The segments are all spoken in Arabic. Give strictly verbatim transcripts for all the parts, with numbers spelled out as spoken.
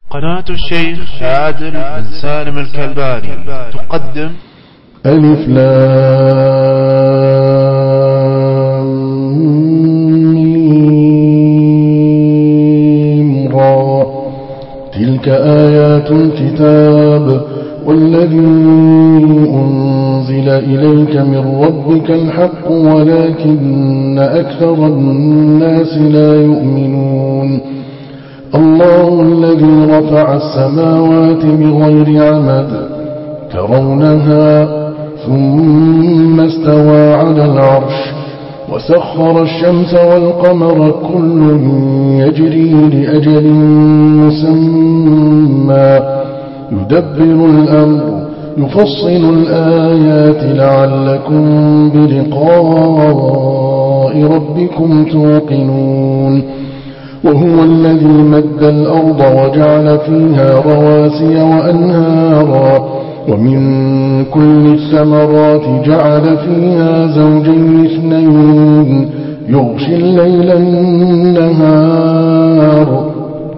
قناة الشيخ عادل بن سالم الكلباني تقدم ألف لام ميم را تلك آيات الكتاب والذي أنزل إليك من ربك الحق ولكن أكثر الناس لا يؤمنون الله الذي رفع السماوات بغير عمد ترونها ثم استوى على العرش وسخر الشمس والقمر كل يجري لأجل مسمى يدبر الأمر يفصل الآيات لعلكم بلقاء ربكم توقنون وهو الذي مد الأرض وجعل فيها رواسي وأنهارا ومن كل الثمرات جعل فيها زوجين اثنين يغشي الليل النهار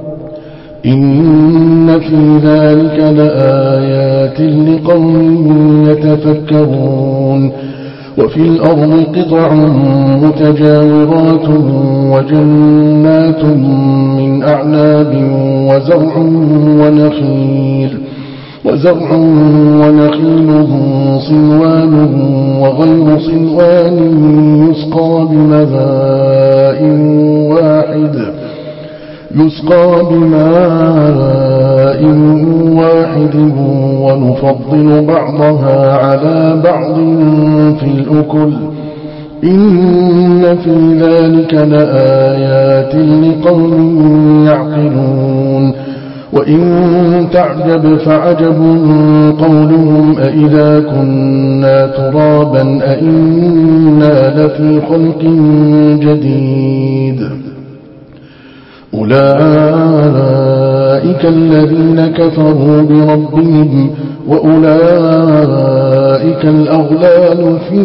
إن في ذلك لآيات لقوم يتفكرون وفي الأرض قطع متجاورات وجنات من أعناب وزرع ونخيل وزرع ونخيل صنوان وغير صنوان يسقى بماء واحد يسقى بماء واحد ونفضل بعضها على بعض في الأكل إن في ذلك لآيات لقوم يعقلون وإن تعجب فعجب قولهم أإذا كنا ترابا أإنا لفي خلق جديد أولئك الذين كفروا بربهم وأولئك الأغلال في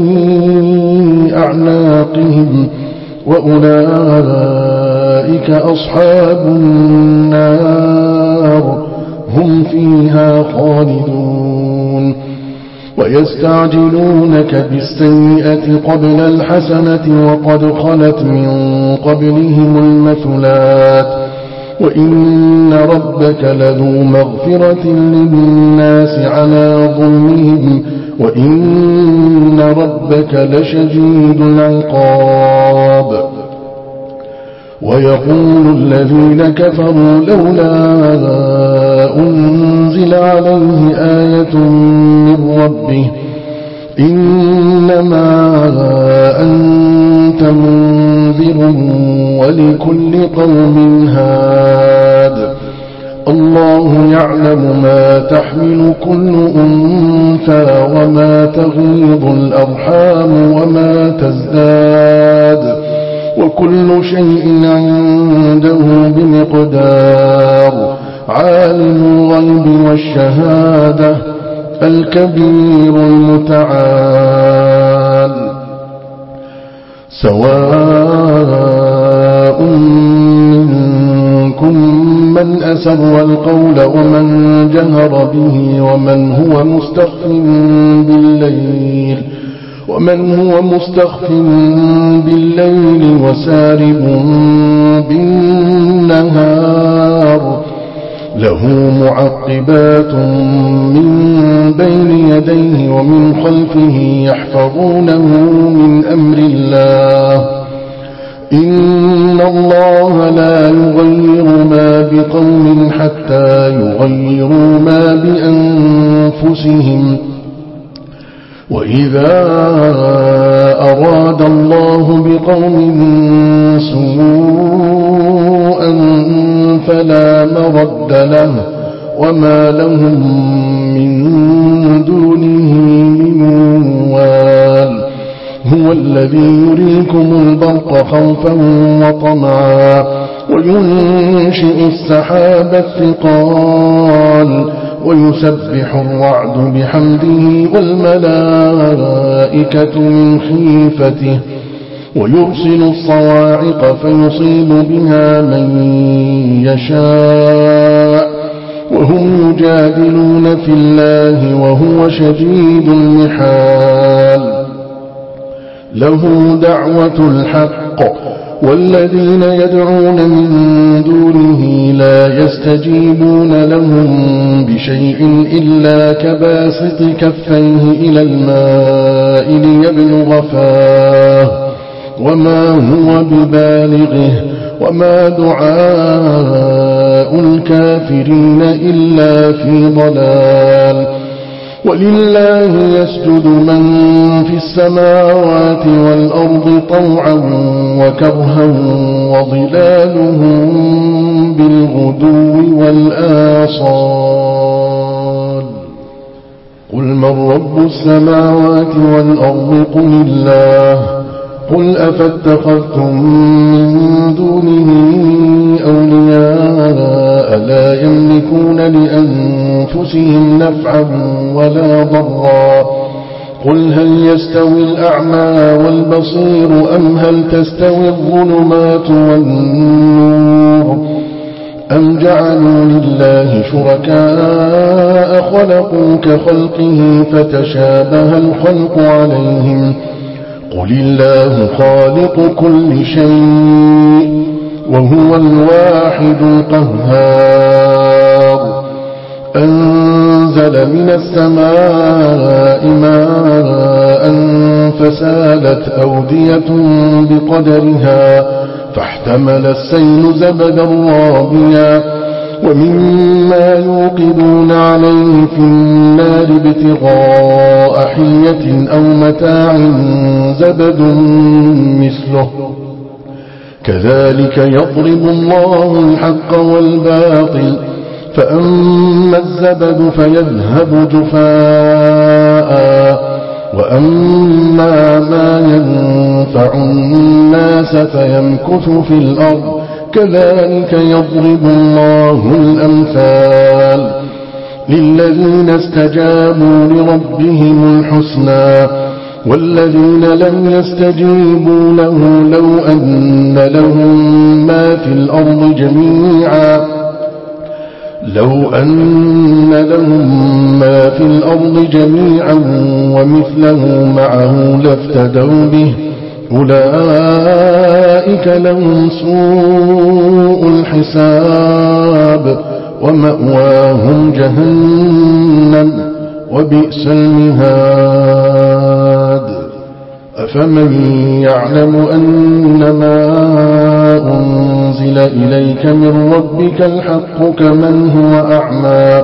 أعناقهم وأولئك أصحاب النار هم فيها خالدون ويستعجلونك بالسيئة قبل الحسنة وقد خلت من قبلهم المثلات وإن ربك لذو مغفرة للناس على ظلمهم وإن ربك لشديد العقاب ويقول الذين كفروا لولا أنزل عليه آية من ربه إنما أنت منذر ولكل قوم هاد الله يعلم ما تحمل كل أنثى وما تغيض الأرحام وما تزداد وكل شيء عنده بمقدار عالم الغيب والشهادة الكبير المتعال سواء منكم من أسر القول ومن جهر به ومن هو مستخف بالليل ومن هو مستخف بالليل وسارب بالنهار له معقبات من بين يديه ومن خلفه يحفظونه من أمر الله إن الله لا يغير ما بقوم حتى يغيروا ما بأنفسهم وإذا أراد الله بقوم سوءا فلا مرد له وما لهم من دونه من وال هو الذي يريكم البرق خوفا وطمعا وينشئ السحاب الثقال ويسبح الرعد بحمده والملائكة من خيفته ويرسل الصواعق فيصيب بها من يشاء يجادلون في الله وهو شديد المحال له دعوة الحق والذين يدعون من دونه لا يستجيبون لهم بشيء إلا كباسط كفيه إلى الماء ليبلغ فاه وما هو ببالغه وما دعاء الكافرين إلا في ضلال ولله يسجد من في السماوات والأرض طوعا وكرها وظلالهم بالغدو والآصال قل من رب السماوات والأرض قل الله قل أفاتخذتم من دونه أولياء لا يملكون لأنفسهم نفعا ولا ضرا قل هل يستوي الأعمى والبصير أم هل تستوي الظلمات والنور أم جعلوا لله شركاء خلقوا كخلقه فتشابه الخلق عليهم قل الله خالق كل شيء وهو الواحد القهار أنزل من السماء ماء فسالت أودية بقدرها فاحتمل السيل زبدا رابيا ومما يوقدون عليه في النار ابتغاء حلية أو متاع زبد مثله كذلك يضرب الله الحق والباطل فأما الزبد فيذهب جفاء وأما ما ينفع الناس فيمكث في الأرض كذلك يضرب الله الأمثال للذين استجابوا لربهم الحسنى والذين لم يستجيبوا له لو أن لهم ما في الأرض جميعا لو أن لهم ما في الأرض جميعا ومثله معه لافتدوا به أولئك لهم سوء الحساب ومأواهم جهنم وبئس المهاد أفمن يعلم أنما أنزل إليك من ربك الحق كمن هو أعمى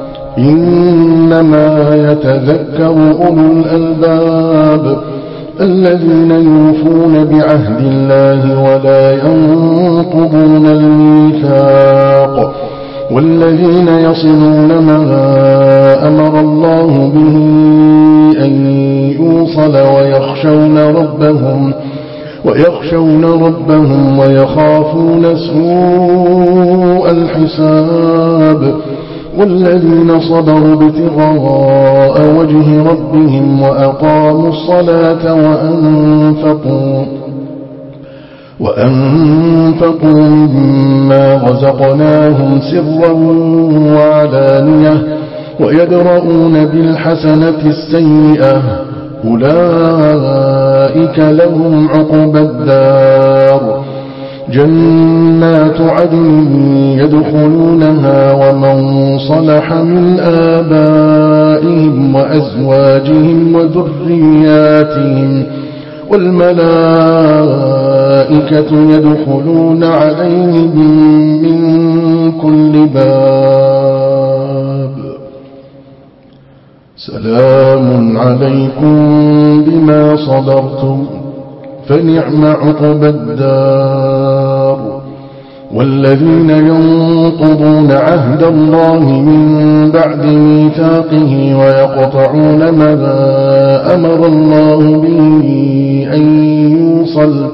إنما يتذكر أولو الألباب الذين يوفون بعهد الله ولا ينقضون الميثاق والذين يصلون ما أمر الله به أن يوصل ويخشون ربهم ويخشون ربهم ويخافون سوء الحساب والذين صبروا ابتغاء وجه ربهم وأقاموا الصلاة وأنفقوا وأنفقوا مما رزقناهم سرا وعلانية ويدرؤون بالحسنة السيئة أولئك لهم عقبى الدار جنات عدن يدخلونها ومن صلح من آبائهم وأزواجهم وذرياتهم والملائكة يدخلون عليهم من كل باب سلام عليكم بما صبرتم فنعم عقبى الدار والذين ينقضون عهد الله من بعد ميثاقه ويقطعون ما أمر الله به أن يوصل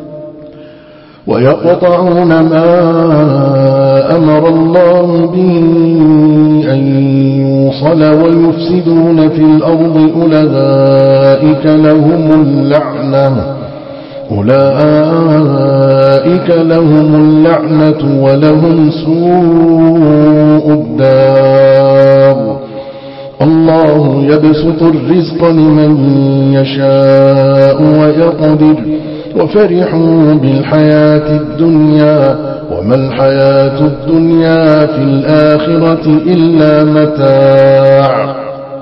ويقطعون ما أمر الله به أن يوصل ويفسدون في الأرض أولئك لهم اللعنة أولئك لهم اللعنة ولهم سوء الدار يبسط الرزق لمن يشاء ويقدر وفرحوا بالحياة الدنيا وما الحياة الدنيا في الآخرة إلا متاع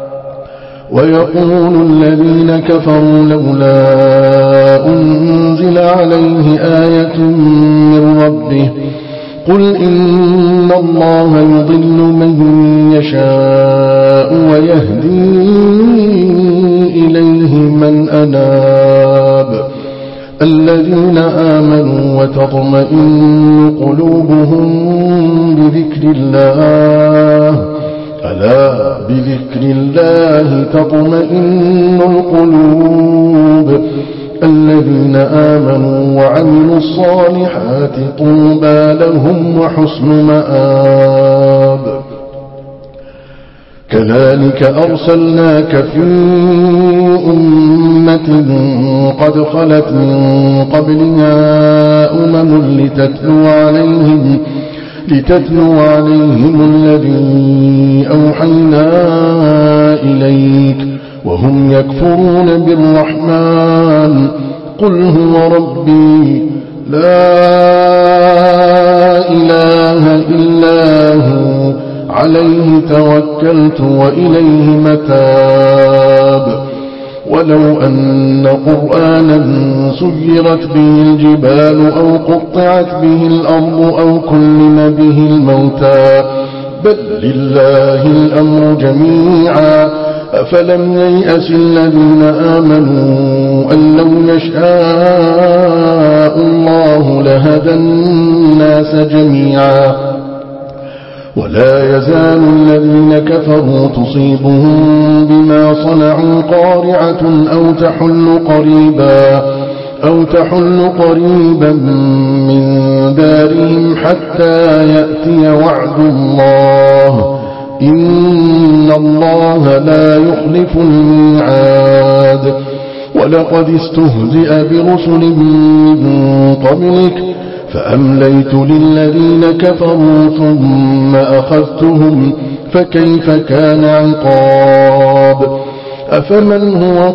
ويقول الذين كفروا لولا أنزل عليه آية من ربه قل إن الله يضل من يشاء ويهدي إليه من أناب الذين آمنوا وتطمئن قلوبهم بذكر الله ألا بذكر الله تطمئن القلوب الذين آمنوا وعملوا الصالحات طوبى لهم وحسن مآب كذلك أرسلناك في أمة قد خلت من قبلها أمم لتتلو عليهم لتتلو عليهم الذي أوحينا إليك وهم يكفرون بالرحمن قل هو ربي لا إله إلا هو عليه توكلت وإليه متاب ولو أن قرآنا سيرت به الجبال أو قطعت به الأرض أو كلم به الموتى بل لله الأمر جميعا أفلم ييأس الذين آمنوا أن لو يشاء الله لهدى الناس جميعا ولا يزال الذين كفروا تصيبهم بما صنعوا قارعة أو تحل قريبا أو تحل قريبا من دارهم حتى يأتي وعد الله إن الله لا يخلف الميعاد ولقد استهزئ برسل من قبلك فأمليت للذين كفروا ثم أخذتهم فكيف كان عقاب أفمن هو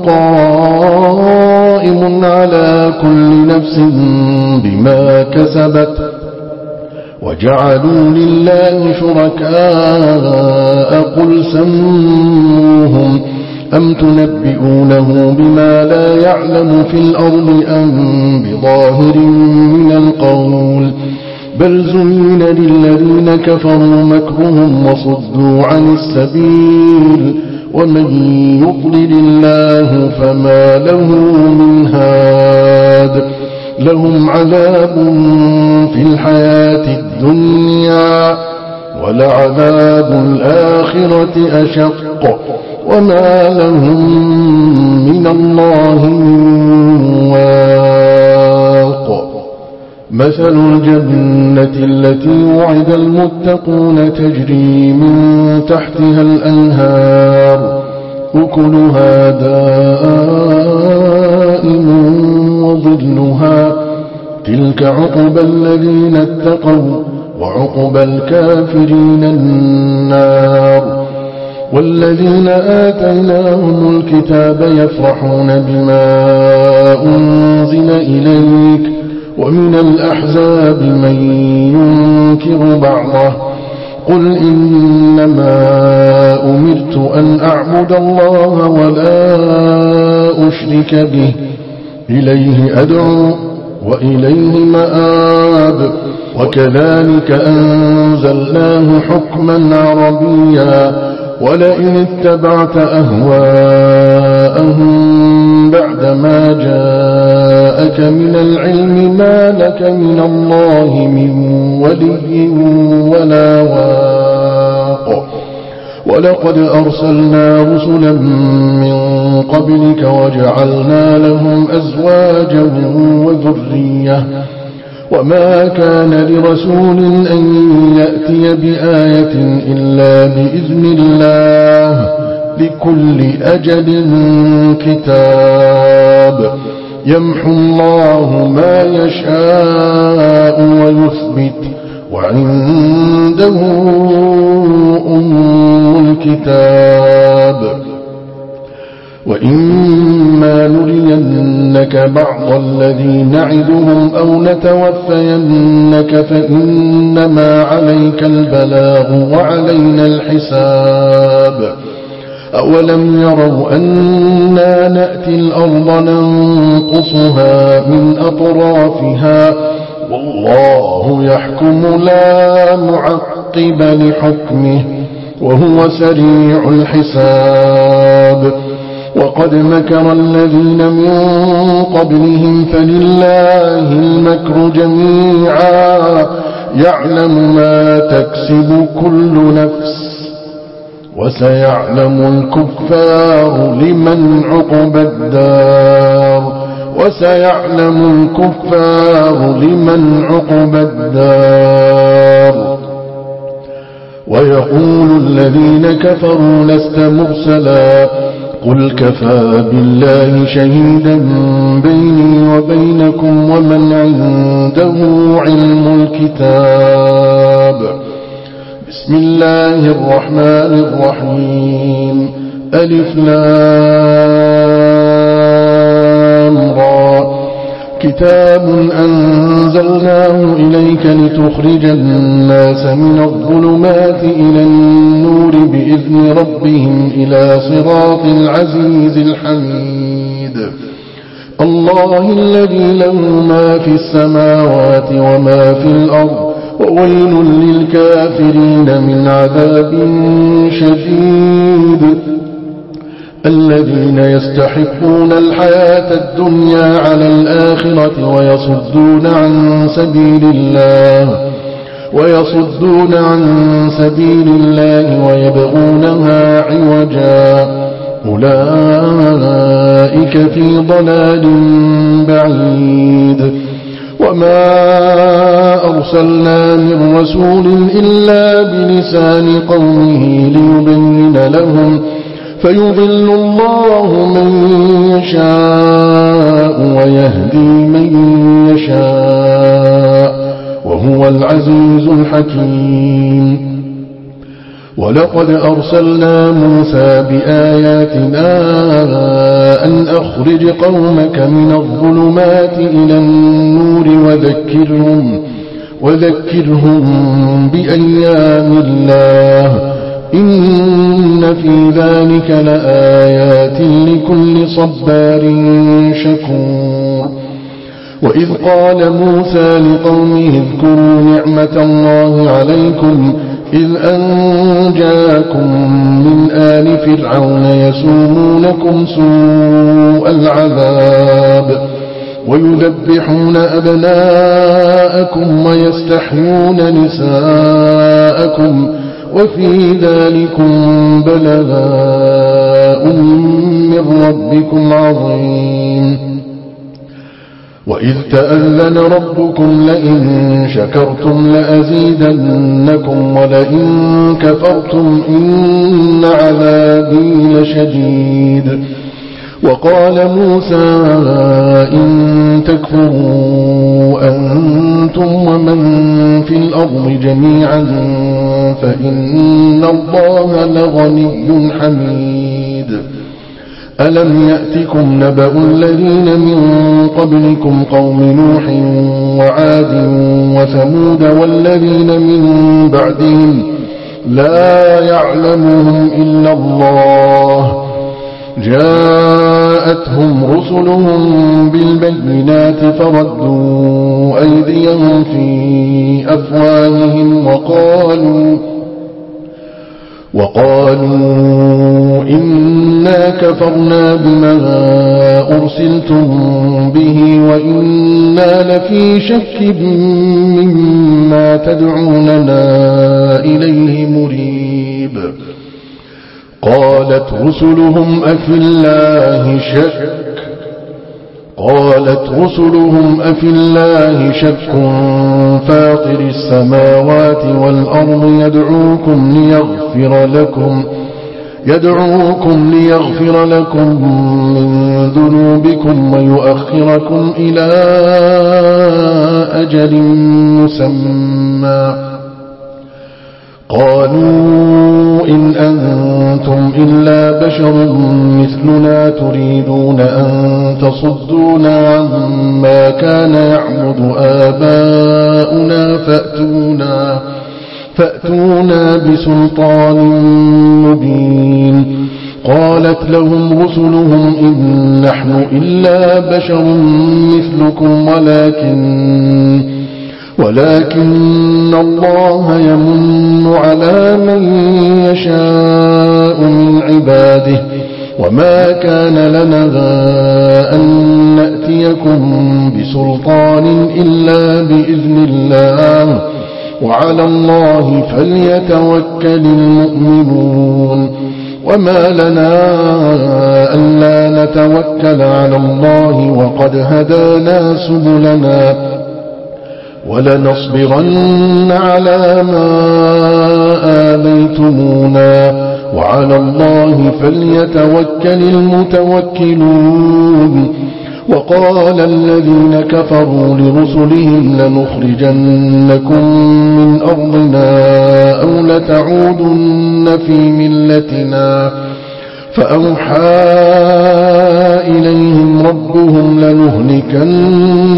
قائم على كل نفس بما كسبت وجعلوا لله شركاء قل سموهم أم تنبئونه بما لا يعلم في الأرض أم بظاهر من القول بل زين للذين كفروا مكرهم وصدوا عن السبيل ومن يضلل الله فما له من هاد لهم عذاب في الحياة الدنيا ولعذاب الآخرة أشق وما لهم من الله من واق مثل الجنة التي وعد المتقون تجري من تحتها الأنهار أكلها دائم وظلها تلك عقبى الذين اتقوا وعقبى الكافرين النار والذين آتيناهم الكتاب يفرحون بما أنزل إليك ومن الأحزاب من ينكر بعضه قل إنما أمرت أن أعبد الله ولا أشرك به إليه أدعو وإليه مآب وكذلك أنزلناه حكما عربيا ولئن اتبعت أهواءهم بعدما جاءك من العلم ما لك من الله من ولي ولا واق ولقد أرسلنا رسلا من قبلك وجعلنا لهم أزواجا وذرية وما كان لرسول أن يأتي بآية إلا بإذن الله لكل أجل كتاب يمحو الله ما يشاء ويثبت وعنده أم الكتاب فإما نرينك بعض الذي نعدهم أو نتوفينك فإنما عليك البلاغ وعلينا الحساب أولم يروا أنا نأتي الأرض ننقصها من أطرافها والله يحكم لا معقب لحكمه وهو سريع الحساب وقد مكر الذين من قبلهم فلله المكر جميعا يعلم ما تكسب كل نفس وسيعلم الكفار لمن عقبى الدار وسيعلم الكفار لمن عقبى الدار ويقول الذين كفروا لست مرسلا قل كفى بالله شهيدا بيني وبينكم ومن عنده علم الكتاب بسم الله الرحمن الرحيم ألف لام را كتاب أنزلناه إليك لتخرج الناس من الظلمات إلى النور بإذن ربهم إلى صراط العزيز الحميد الله الذي له ما في السماوات وما في الأرض وويل للكافرين من عذاب شديد الذين يستحقون الحياة الدنيا على الآخرة ويصدون عن سبيل الله ويصدون عن سبيل الله ويبغونها عوجا أولئك في ضلال بعيد وما أرسلنا من رسول إلا بلسان قومه ليبين لهم فيضل الله من يشاء ويهدي من يشاء وهو العزيز الحكيم ولقد أرسلنا موسى بآياتنا أن أخرج قومك من الظلمات إلى النور وذكرهم, وذكرهم بأيام الله إن في ذلك لآيات لكل صبار شكور وإذ قال موسى لقومه اذكروا نعمة الله عليكم إذ أنجاكم من آل فرعون يسومونكم سوء العذاب ويذبحون أبناءكم ويستحيون نساءكم وفي ذلكم بلاء من ربكم عظيم وإذ تأذن ربكم لئن شكرتم لأزيدنكم ولئن كفرتم إن عذابي لشديد وقال موسى إن تكفروا أنتم ومن في الأرض جميعا فإن الله لغني حميد ألم يأتكم نبأ الذين من قبلكم قوم نوح وعاد وثمود والذين من بعدهم لا يعلمهم إلا الله جاءتهم رسلهم بالبينات فردوا أيديهم في أفواههم وقالوا وقالوا إنا كفرنا بما أرسلتم به وإنا لفي شك مما تدعوننا إليه مريب قالت رسلهم أفي الله شك قالت رسلهم أفي الله شك فاطر السماوات والأرض يدعوكم ليغفر لكم يدعوكم ليغفر لكم من ذنوبكم ويؤخركم إلى أجل مسمى قالوا إن أنتم أنتم إلا بشر مثلنا تريدون أن تصدونا عما كان يعبد آباؤنا فأتونا, فأتونا بسلطان مبين. قالت لهم رسلهم إن نحن إلا بشر مثلكم ولكن ولكن الله يمن على من يشاء من عباده وما كان لنا أن نأتيكم بسلطان إلا بإذن الله وعلى الله فليتوكل المؤمنون. وما لنا ألا نتوكل على الله وقد هدانا سبلنا ولنصبرن على ما آذيتمونا وعلى الله فليتوكل المتوكلون. وقال الذين كفروا لرسلهم لنخرجنكم من أرضنا أو لتعودن في ملتنا فأوحى إليهم ربهم لنهلكن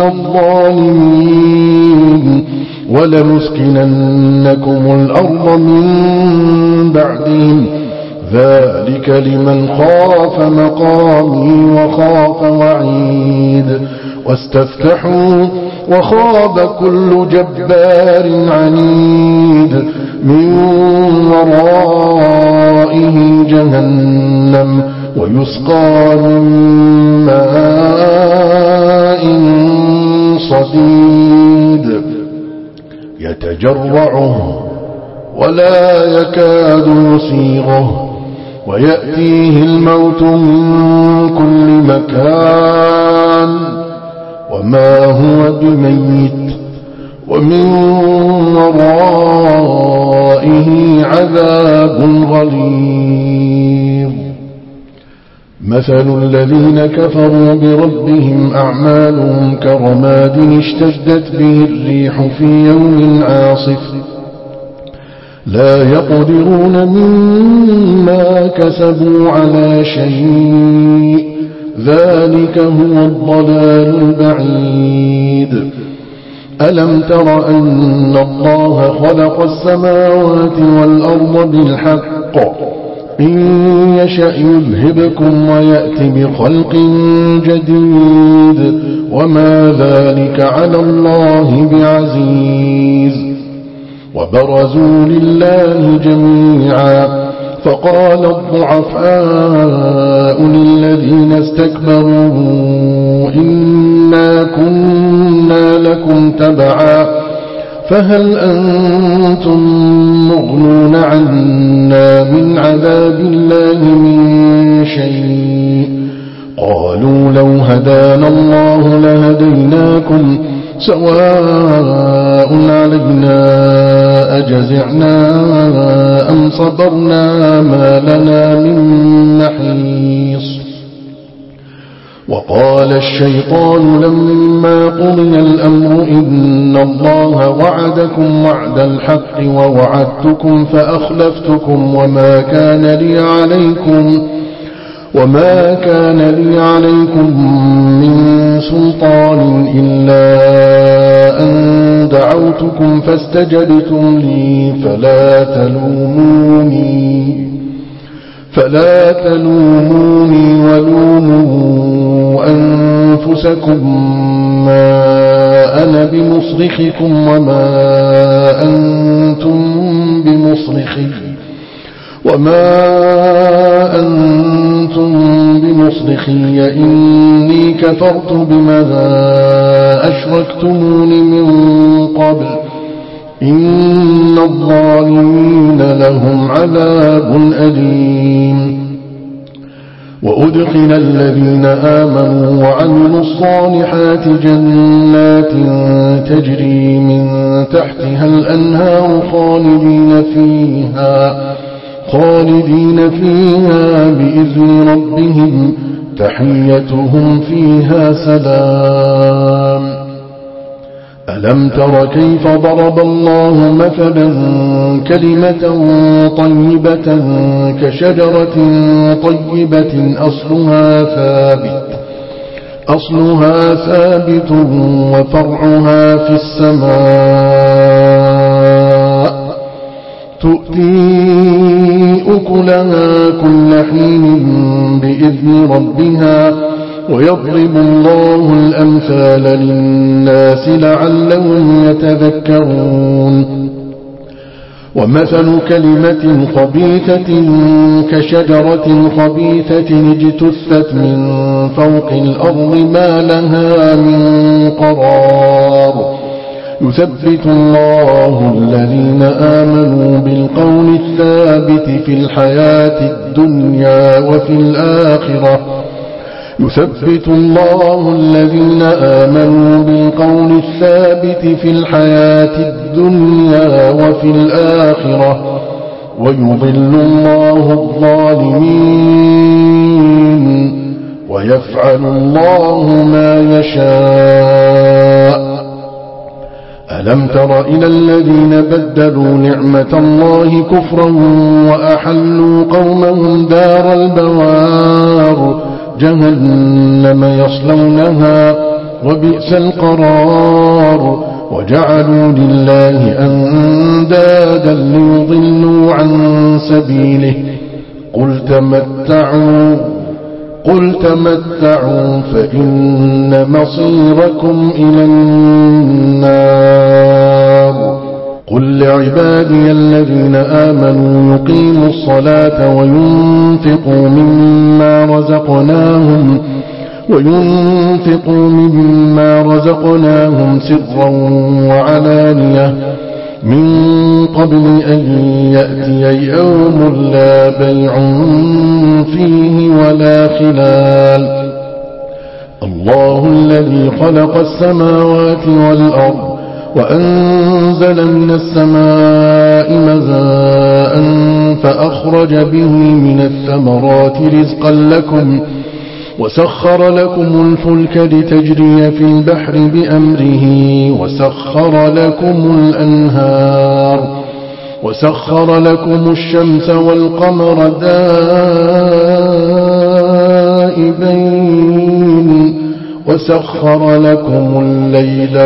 الظالمين ولنسكننكم الأرض من بعدهم ذلك لمن خاف مقامي وخاف وعيد. واستفتحوا وخاب كل جبار عنيد من ورائه جهنم ويسقى من ماء صديد يتجرعه ولا يكاد يسيغه ويأتيه الموت من كل مكان وما هو بميت ومن ورائه عذاب غليظ. مثل الذين كفروا بربهم أعمالهم كرماد اشتدت به الريح في يوم عاصف لا يقدرون مما كسبوا على شيء ذلك هو الضلال البعيد. ألم تر أن الله خلق السماوات والأرض بالحق إن يشأ يذهبكم ويأتي بخلق جديد وما ذلك على الله بعزيز. وبرزوا لله جميعا فقال الضعفاء للذين استكبروا إنا كنا لكم تبعا فهل أنتم مغنون عنا من عذاب الله من شيء قالوا لو هدانا الله لهديناكم سواء علينا أجزعنا أم صبرنا ما لنا من محيص. وقال الشيطان لما قضي الأمر إن الله وعدكم وعد الحق ووعدتكم فأخلفتكم وما كان لي عليكم وما كان لي عليكم من سلطان إلا أن دعوتكم فاستجبتم لي فلا تلوموني فلا تلوموني ولوموا أنفسكم ما أنا بمصرخكم وما أنتم بمصرخي وما أنتم بمصرخي إني كفرت بما أشركتمون من قبل إن الظالمين لهم عذاب أليم. وأدخل الذين آمنوا وعملوا الصالحات جنات تجري من تحتها الأنهار خالدين فيها خالدين فيها بإذن ربهم تحيتهم فيها سلام. ألم تر كيف ضرب الله مثلا كلمة طيبة كشجرة طيبة أصلها ثابت أصلها ثابت وفرعها في السماء تؤتي أكلها كل حين بإذن ربها ويضرب الله الأمثال للناس لعلهم يتذكرون ومثل كلمة خبيثة كشجرة خبيثة اجتثت من فوق الأرض ما لها من قرار يثبت الله الذين آمنوا بالقول الثابت في الحياة الدنيا وفي الآخرة يثبت الله الذين آمنوا بالقول الثابت في الحياة الدنيا وفي الآخرة ويضل الله الظالمين ويفعل الله ما يشاء ألم تر إلى الذين بدلوا نعمة الله كفرا وأحلوا قومهم دار البوار جهنم يصلونها وبئس القرار وجعلوا لله أندادا ليضلوا عن سبيله قل تمتعوا قل تمتعوا فإن مصيركم إلى النار قل لعبادي الذين آمنوا يقيموا الصلاة وينفقوا مما رزقناهم وينفقوا مما رزقناهم سرا وعلانية من قبل أن يأتي يوم لا بيع فيه ولا خلال الله الذي خلق السماوات والأرض وأنزل من السماء ماء فأخرج به من الثمرات رزقا لكم وسخر لكم الفلك لتجري في البحر بأمره وسخر لكم الأنهار وسخر لكم الشمس والقمر دائبين وسخر لكم الليل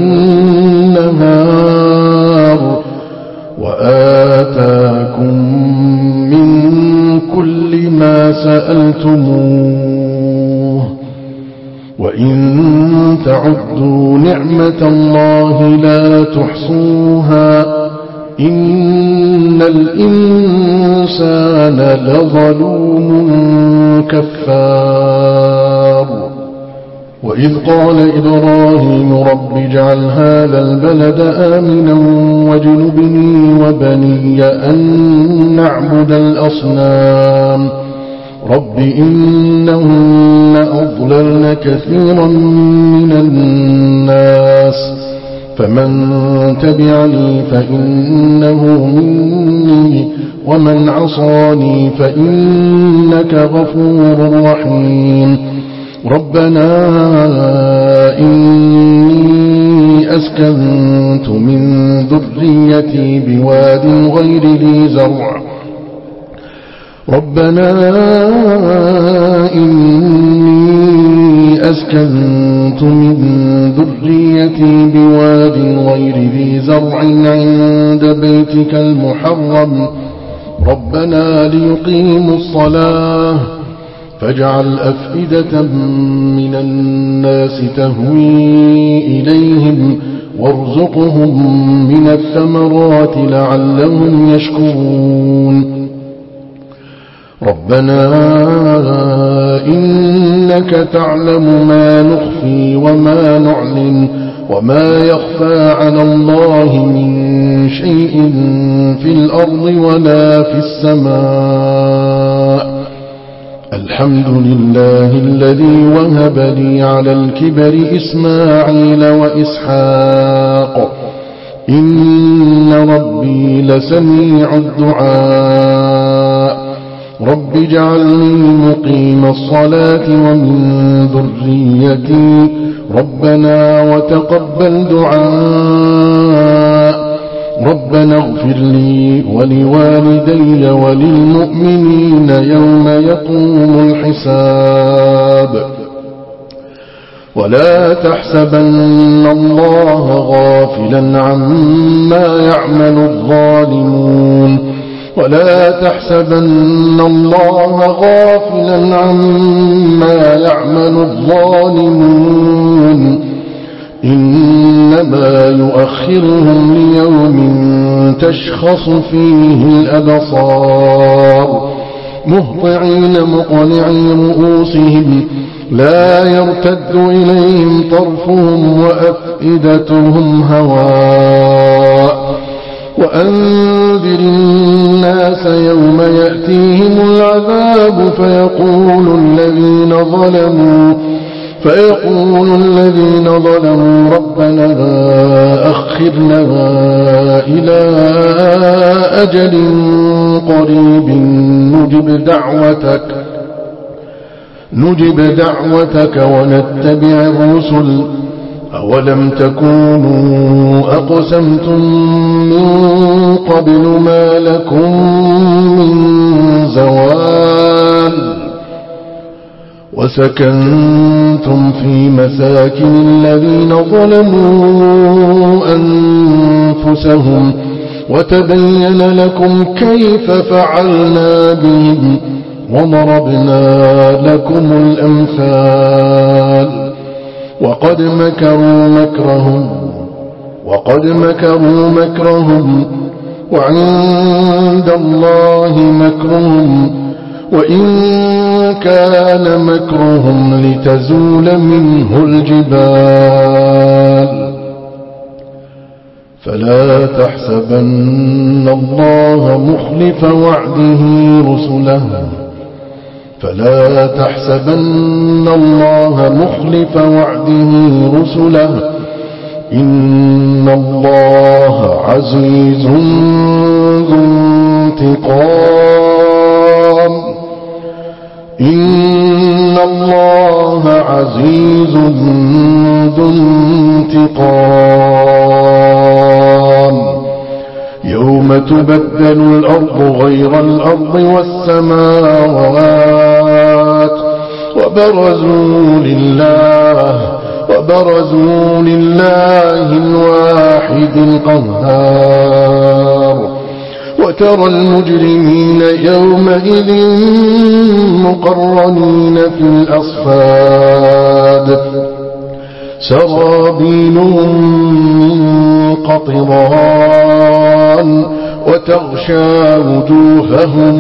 والنهار وآتاكم من كل ما سألتموه وإن تعدوا نعمة الله لا تحصوها إن الإنسان لظلوم كفار وإذ قال إبراهيم رب اجعل هذا البلد آمنا واجنبني وبني أن نعبد الأصنام رب إنهن أضللن كثيرا من الناس فمن تبعني فإنه مني ومن عصاني فإنك غفور رحيم ربنا إني أسكنت من ذريتي بواد غير ذي زرع ربنا إني أسكنت من ذريتي بواد غير ذي زرع عند بيتك المحرم ربنا ليقيموا الصلاة فاجعل أفئدة من الناس تهوي إليهم وارزقهم من الثمرات لعلهم يشكرون ربنا إنك تعلم ما نخفي وما نعلن وما يخفى على الله من شيء في الأرض ولا في السماء الحمد لله الذي وهب لي على الكبر إسماعيل وإسحاق إن ربي لسميع الدعاء رب اجعلني مقيم الصلاة ومن ذريتي ربنا وتقبل دعاء ربنا اغفر لي ولوالدي وللمؤمنين يوم يقوم الحساب ولا تحسبن الله غافلا عما يعمل الظالمون ولا تحسبن الله غافلا عما يعمل الظالمون إنما يؤخرهم ليوم تشخص فيه الأبصار مهطعين مقنعي رؤوسهم لا يرتد إليهم طرفهم وأفئدتهم هواء وأنذر الناس يوم يأتيهم العذاب فيقول الذين ظلموا فيقول الذين ظلموا ربنا أخرنا إلى أجل قريب نجب دعوتك نجب دعوتك ونتبع الرسل أولم تكونوا أقسمتم من قبل ما لكم من زوال وسكنتم في مساكن الذين ظلموا أنفسهم وتبين لكم كيف فعلنا بهم وضربنا لكم الأمثال وقد مكروا مكرهم وقد مكروا مكرهم وعند الله مكرهم وإن كان مكرهم لتزول منه الجبال فلا تحسبن الله مخلف وعده رسله فلا تحسبن الله مخلف وعده رسله إن الله عزيز ذو انتقام إن الله عزيز ذو انتقام يوم تبدل الأرض غير الأرض والسماوات وبرزوا لله وبرزوا لله الواحد القهار وترى المجرمين يومئذ مقرنين في الأصفاد سرابيلهم من قطران وتغشى وجوههم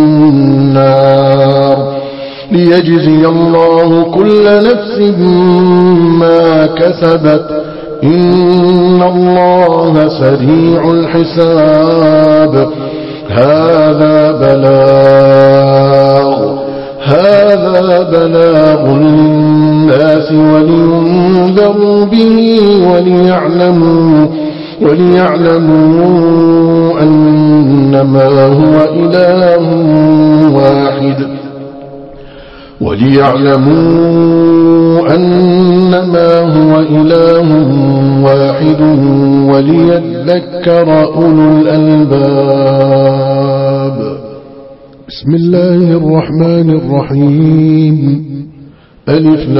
النار ليجزي الله كل نفس ما كسبت إن الله سريع الحساب هذا بلاغ هذا بلاغ للناس ولينذروا به وليعلموا وليعلموا أنما هو إله واحد وليعلموا أنما هو إله واحد وليذكر أولو الألباب بسم الله الرحمن الرحيم ألف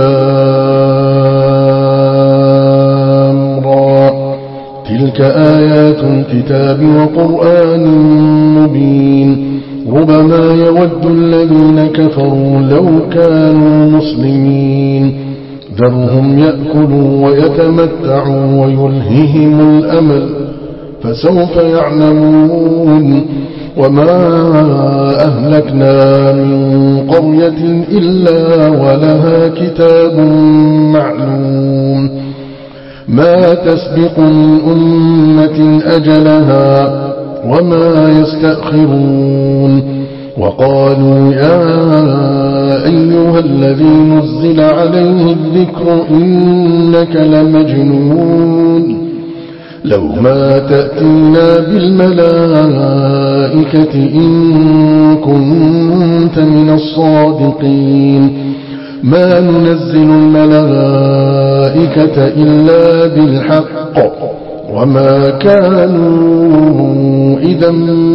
لام را تلك آيات الكتاب وقرآن مبين ربما يود الذين كفروا لو كانوا مسلمين ذرهم يأكلوا ويتمتعوا ويلههم الأمل فسوف يعلمون وما أهلكنا من قرية إلا ولها كتاب معلوم ما تسبق من أمة أجلها وما يستأخرون وقالوا يا أيها الذي نزل عليه الذكر إنك لمجنون لو ما تأتينا بالملائكة إن كنت كنت من الصادقين ما ننزل الملائكة إلا بالحق وما كانوا إذا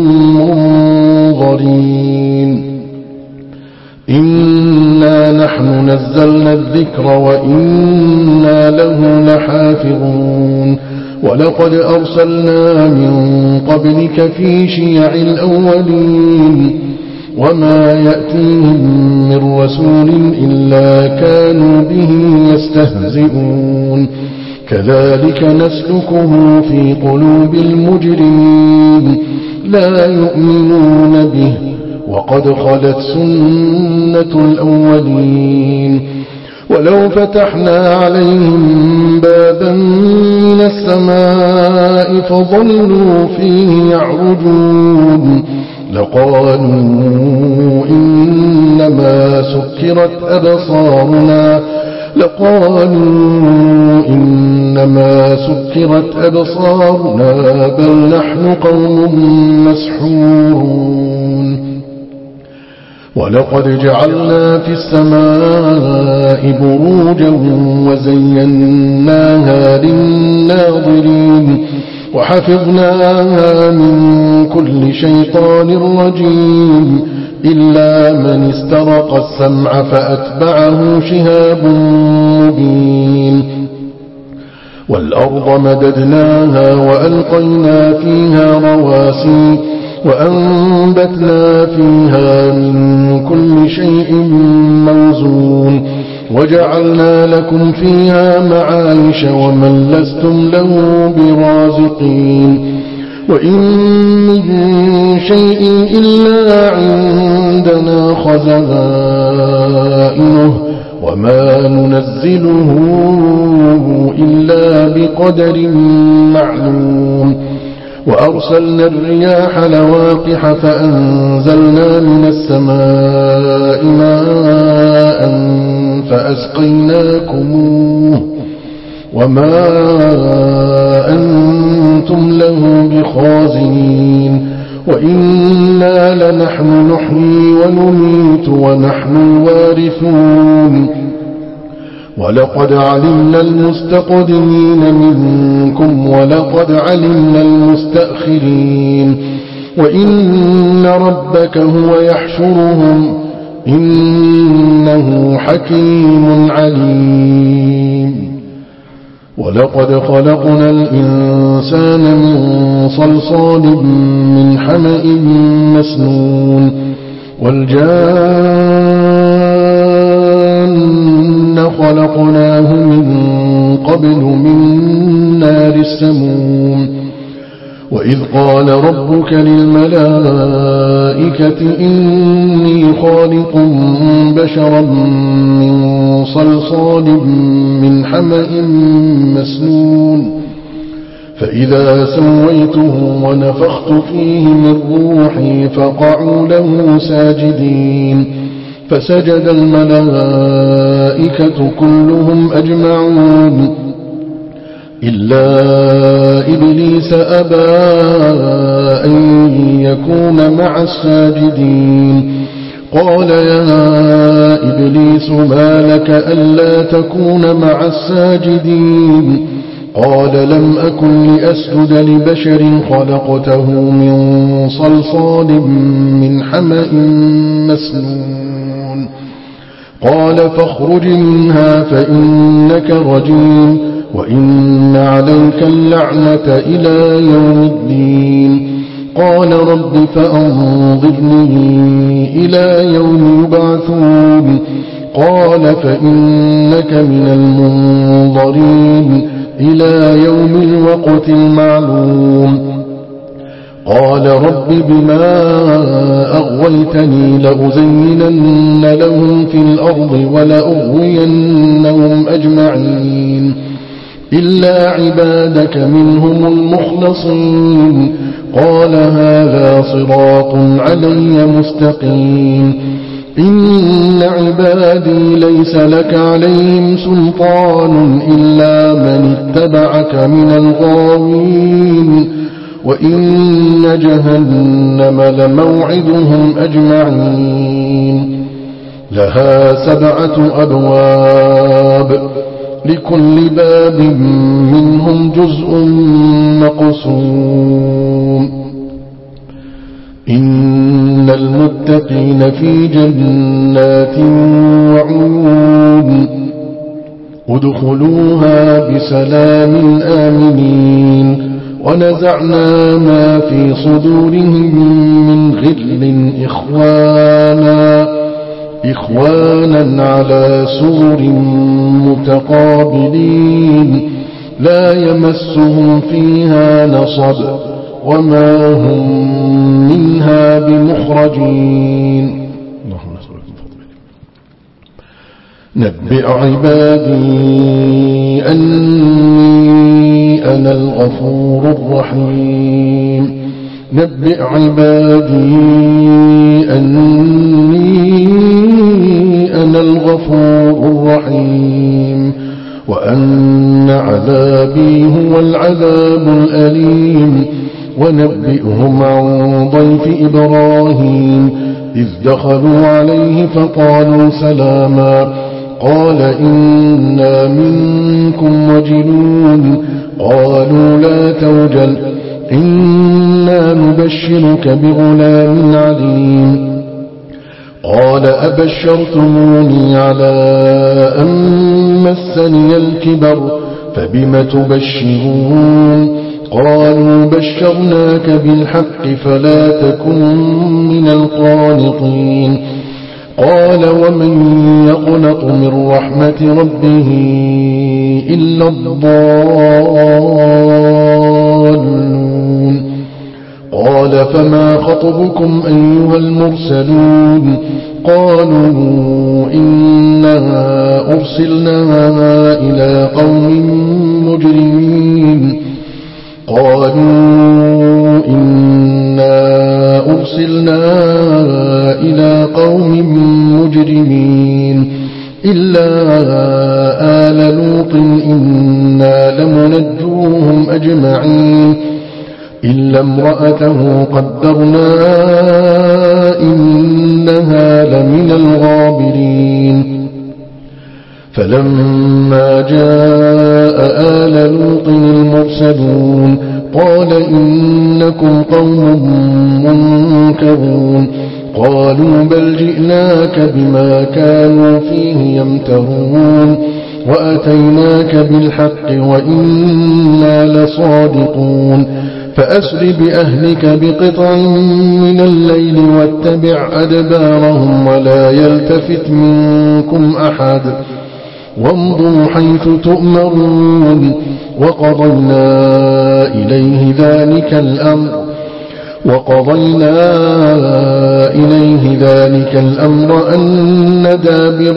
منظرين إنا نحن نزلنا الذكر وإنا له لحافظون ولقد أرسلنا من قبلك في شيع الأولين وما يأتيهم من رسول إلا كانوا به يستهزئون كذلك نسلكه في قلوب المجرمين لا يؤمنون به وقد خلت سنة الأولين ولو فتحنا عليهم بابا من السماء فظلوا فيه يعرجون لقالوا إنما سكرت أبصارنا لقالوا إنما سكرت أبصارنا بل نحن قوم مسحورون ولقد جعلنا في السماء بروجا وزيناها للناظرين وحفظناها من كل شيطان رجيم إلا من استرق السمع فأتبعه شهاب مبين والأرض مددناها وألقينا فيها رواسي وأنبتنا فيها من كل شيء موزون وجعلنا لكم فيها معايش ومن لستم له برازقين وإن من شيء إلا عندنا خزائنه وما ننزله إلا بقدر معلوم وأرسلنا الرياح لواقح فأنزلنا من السماء ماء فأسقيناكموه وما أنتم له بخازنين وإنا لنحن نحيي ونميت ونحن الوارثون ولقد علمنا المستقدمين منكم ولقد علمنا المستأخرين وإن ربك هو يحشرهم إنه حكيم عليم ولقد خلقنا الإنسان من صلصال من حمأ مسنون والجان خلقناه من قبل من نار السموم وإذ قال ربك للملائكة إني خالق بشرا من صلصال من حمأ مسنون فإذا سويته ونفخت فيه من روحي فقعوا له ساجدين فسجد الملائكة كلهم أجمعون إلا إبليس أبى أن يكون مع الساجدين قال يا إبليس ما لك ألا تكون مع الساجدين قال لم أكن لأسجد لبشر خلقته من صلصال من حمأ مسنون قال فاخرج منها فإنك رجيم وإن عليك اللعنة إلى يوم الدين قال رب فأنظرني إلى يوم يبعثون قال فإنك من المنظرين إلى يوم الوقت المعلوم قال رب بما أغويتني لأزينن لهم في الأرض ولأغوينهم أجمعين إلا عبادك منهم المخلصين قال هذا صراط علي مستقيم إن عبادي ليس لك عليهم سلطان إلا من اتبعك من الغاوين وإن جهنم لموعدهم أجمعين لها سبعة أبواب لكل باب منهم جزء مقسوم إن المتقين في جنات وعيون ادخلوها بسلام آمنين ونزعنا ما في صدورهم من غل إخوانا إخوانا على سرر متقابلين لا يمسهم فيها نصب وما هم منها بمخرجين. اللهم نسألك من فضلك. نبئ عبادي أني أنا الغفور الرحيم نبئ عبادي أني أنا الغفور الرحيم وأن عذابي هو العذاب الأليم ونبئهم عن ضيف إبراهيم إذ دخلوا عليه فقالوا سلاما قال إنا منكم وجلون قالوا لا توجل إنا نبشرك بغلام عليم قال أبشرتموني على أن مسني الكبر فبم تبشرون قالوا بشرناك بالحق فلا تكن من القانطين قال ومن يقنط من رحمة ربه إلا الضالون قال فما خطبكم أيها المرسلون قالوا إنا أرسلنا إلى قوم مجرمين قالوا إنا أرسلنا إلى قوم مجرمين إلا آل لوط إنا لمنجوهم أجمعين إلا امرأته قدرنا إنها لمن الغابرين فلما جاء آل لوط المرسلون قال إنكم قوم منكرون قالوا بل جئناك بما كانوا فيه يمترون وأتيناك بالحق وإنا لصادقون فأسر بأهلك بقطع من الليل واتبع أدبارهم ولا يلتفت منكم أحد وامضوا حيث تؤمرون وقضينا إليه ذلك الأمر وقضينا إليه ذلك الأمر أن دابر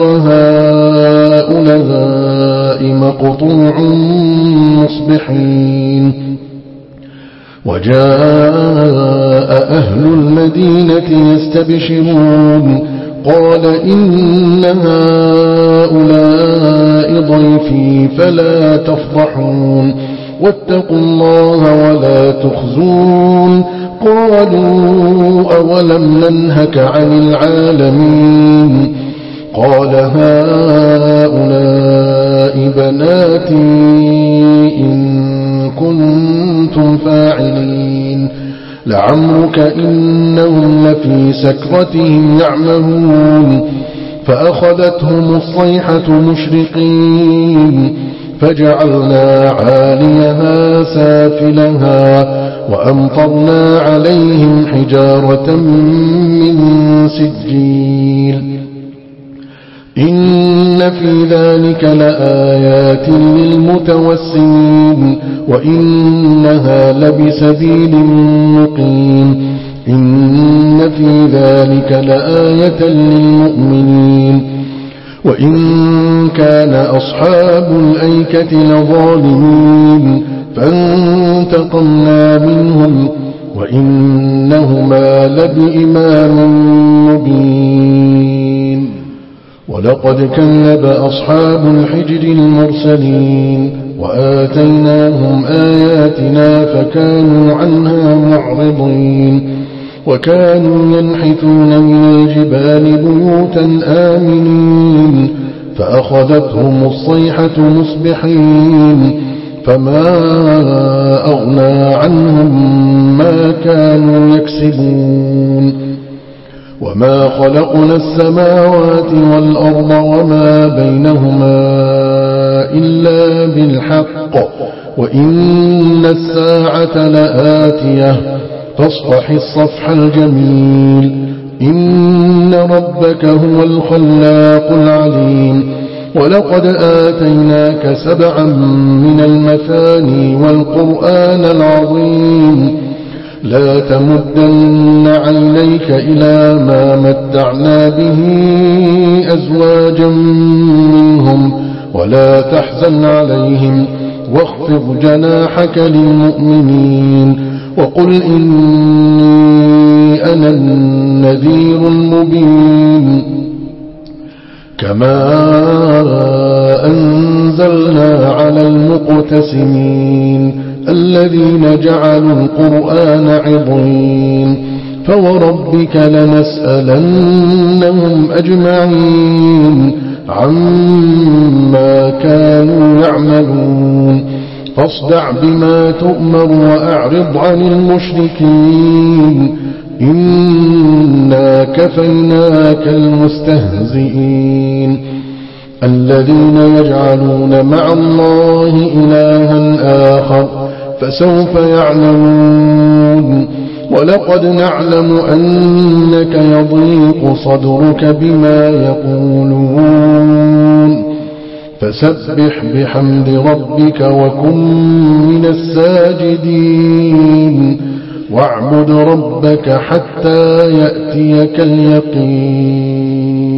هؤلاء مقطوع مصبحين وجاء أهل المدينة يستبشرون قال إن هؤلاء ضيفي فلا تفضحون واتقوا الله ولا تخزون قالوا أولم ننهك عن العالمين قال هؤلاء بناتي إن كنتم فاعلين لعمرك إنهم لفي سكرتهم يعمهون فأخذتهم الصيحة مشرقين فجعلنا عاليها سافلها وأمطرنا عليهم حجارة من سجيل إن في ذلك لآيات للمتوسمين وإنها لبسبيل مقيم إن في ذلك لآية للمؤمنين وإن كان أصحاب الأيكة لظالمين فانتقمنا منهم وإنهما لبإمام مبين ولقد كذب أصحاب الحجر المرسلين وآتيناهم آياتنا فكانوا عنها معرضين وكانوا ينحتون من الجبال بيوتا آمنين فأخذتهم الصيحة مصبحين فما أغنى عنهم ما كانوا يكسبون وما خلقنا السماوات والأرض وما بينهما إلا بالحق وإن الساعة لآتية فاصفح الصفح الجميل إن ربك هو الخلاق العليم ولقد آتيناك سبعا من المثاني والقرآن العظيم لا تمدن عينيك إلى ما متعنا به أزواجا منهم ولا تحزن عليهم واخفض جناحك للمؤمنين وقل إني أنا النذير المبين كما أنزلنا على المقتسمين الذين جعلوا القرآن عضين فوربك لنسألنهم أجمعين عما كانوا يعملون فاصدع بما تؤمر وأعرض عن المشركين إنا كفيناك المستهزئين الذين يجعلون مع الله إلها آخر فسوف يعلمون ولقد نعلم أنك يضيق صدرك بما يقولون فسبح بحمد ربك وكن من الساجدين واعبد ربك حتى يأتيك اليقين